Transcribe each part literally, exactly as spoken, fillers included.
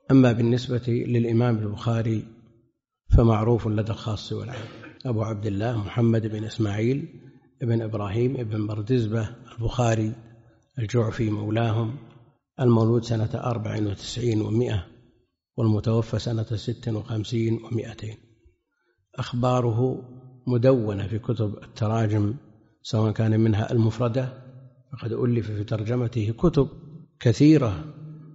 أما بالنسبة للإمام البخاري فمعروف لدى الخاص والعام، أبو عبد الله محمد بن إسماعيل بن إبراهيم بن بردزبة البخاري الجعفي مولاهم، المولود سنة أربع وتسعين ومائة والمتوفى سنة ست وخمسين ومائتين. أخباره مدونة في كتب التراجم، سواء كان منها المفردة فقد ألف في ترجمته كتب كثيرة،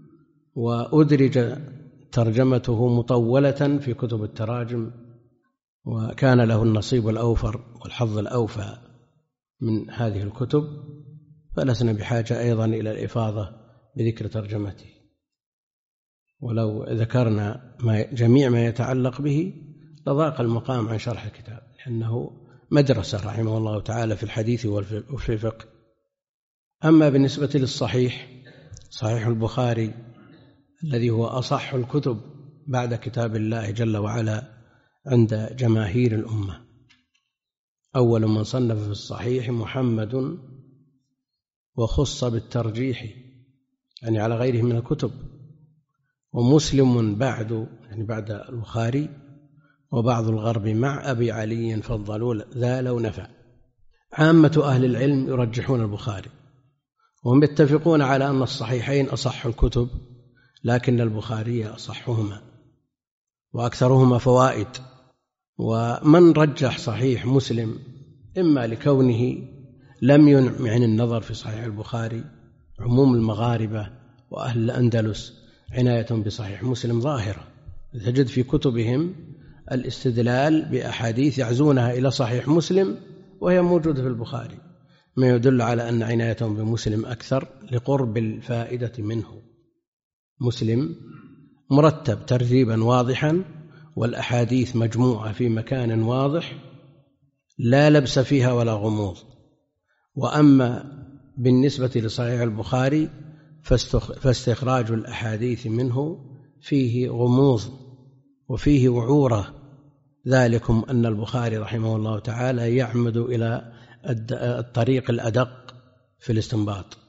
وأدرج ترجمته مطولة في كتب التراجم، وكان له النصيب الأوفر والحظ الأوفى من هذه الكتب، فلسنا بحاجة أيضا إلى الإفاضة بذكر ترجمته. ولو ذكرنا ما جميع ما يتعلق به لضاق المقام عن شرح الكتاب، لأنه مدرسة رحمه الله تعالى في الحديث وفي الفقه. أما بالنسبة للصحيح، صحيح البخاري الذي هو أصح الكتب بعد كتاب الله جل وعلا عند جماهير الأمة، أول من صنف في الصحيح محمد، وخص بالترجيح يعني على غيره من الكتب، ومسلم بعد يعني بعد البخاري، وبعض الغرب مع أبي علي فضلوا ذا لو نفع. عامة أهل العلم يرجحون البخاري، وهم يتفقون على أن الصحيحين أصح الكتب، لكن البخاري أصحهما وأكثرهما فوائد. ومن رجح صحيح مسلم إما لكونه لم ينع عن النظر في صحيح البخاري، عموم المغاربة وأهل الأندلس عناية بصحيح مسلم ظاهرة، تجد في كتبهم الاستدلال بأحاديث يعزونها إلى صحيح مسلم وهي موجودة في البخاري، ما يدل على أن عنايتهم بمسلم أكثر لقرب الفائدة منه. مسلم مرتب ترتيبا واضحا، والأحاديث مجموعة في مكان واضح لا لبس فيها ولا غموض. وأما بالنسبة لصحيح البخاري فاستخراج الأحاديث منه فيه غموض وفيه وعورة، ذلكم أن البخاري رحمه الله تعالى يعمد إلى الطريق الأدق في الاستنباط،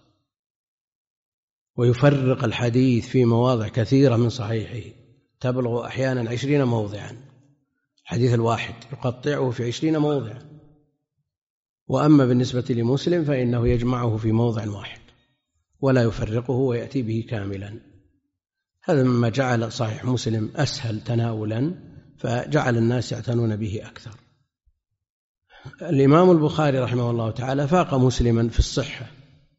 ويفرق الحديث في مواضع كثيرة من صحيحه تبلغ أحيانا عشرين موضعا، الحديث الواحد يقطعه في عشرين موضعا. وأما بالنسبة لمسلم فإنه يجمعه في موضع واحد ولا يفرقه ويأتي به كاملا. هذا مما جعل صحيح مسلم أسهل تناولا، فجعل الناس يعتنون به أكثر. الإمام البخاري رحمه الله تعالى فاق مسلما في الصحة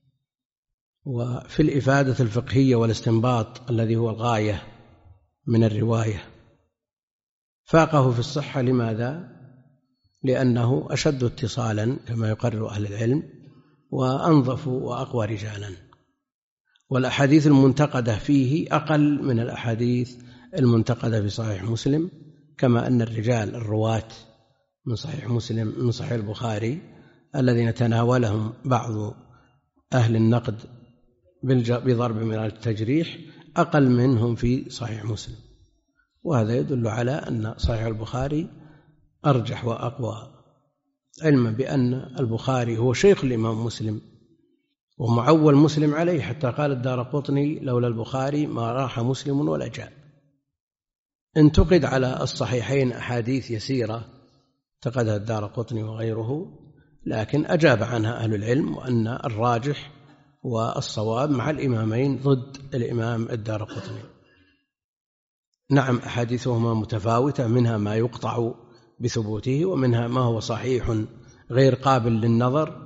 وفي الإفادة الفقهية والاستنباط الذي هو الغاية من الرواية. فاقه في الصحة لماذا؟ لأنه أشد اتصالا كما يقرر أهل العلم، وأنظف وأقوى رجالا، والأحاديث المنتقدة فيه أقل من الأحاديث المنتقدة في صحيح مسلم، كما أن الرجال الرواة من صحيح مسلم من صحيح البخاري الذين تناولهم بعض أهل النقد بضرب من التجريح أقل منهم في صحيح مسلم. وهذا يدل على أن صحيح البخاري أرجح وأقوى، علما بأن البخاري هو شيخ الإمام مسلم ومعول مسلم عليه، حتى قال الدارقطني لولا البخاري ما راح مسلم ولا جاء. انتقد على الصحيحين أحاديث يسيرة انتقدها الدارقطني وغيره، لكن أجاب عنها أهل العلم، وأن الراجح والصواب مع الإمامين ضد الإمام الدارقطني. نعم أحاديثهما متفاوتة، منها ما يقطع بثبوته، ومنها ما هو صحيح غير قابل للنظر،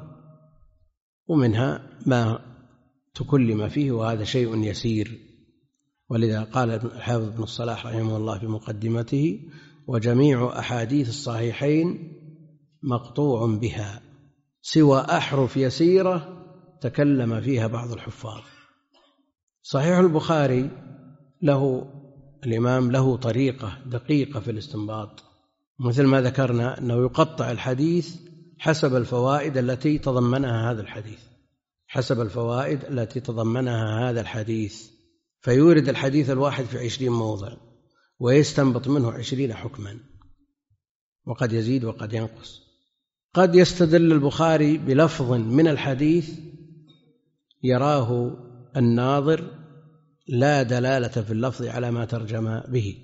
ومنها ما تكلم فيه وهذا شيء يسير. ولذا قال الحافظ بن الصلاح رحمه الله في مقدمته: وجميع أحاديث الصحيحين مقطوع بها سوى أحرف يسيرة تكلم فيها بعض الحفاظ. صحيح البخاري له الإمام له طريقة دقيقة في الاستنباط، مثل ما ذكرنا أنه يقطع الحديث حسب الفوائد التي تضمنها هذا الحديث حسب الفوائد التي تضمنها هذا الحديث فيورد الحديث الواحد في عشرين موضع ويستنبط منه عشرين حكما، وقد يزيد وقد ينقص. قد يستدل البخاري بلفظ من الحديث يراه الناظر لا دلالة في اللفظ على ما ترجم به،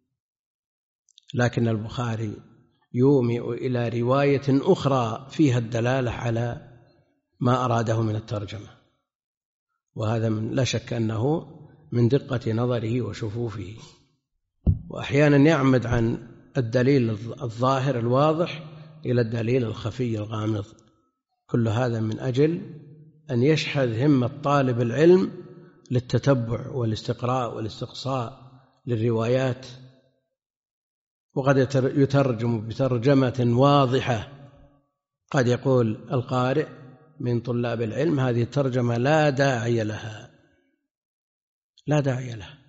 لكن البخاري يومئ إلى رواية أخرى فيها الدلالة على ما أراده من الترجمة، وهذا من لا شك أنه من دقة نظره وشفوفه. وأحيانا يعمد عن الدليل الظاهر الواضح إلى الدليل الخفي الغامض، كل هذا من أجل أن يشحذ همة طالب العلم للتتبع والاستقراء والاستقصاء للروايات. وقد يترجم بترجمة واضحة، قد يقول القارئ من طلاب العلم هذه الترجمة لا داعي لها، لا داعي لها،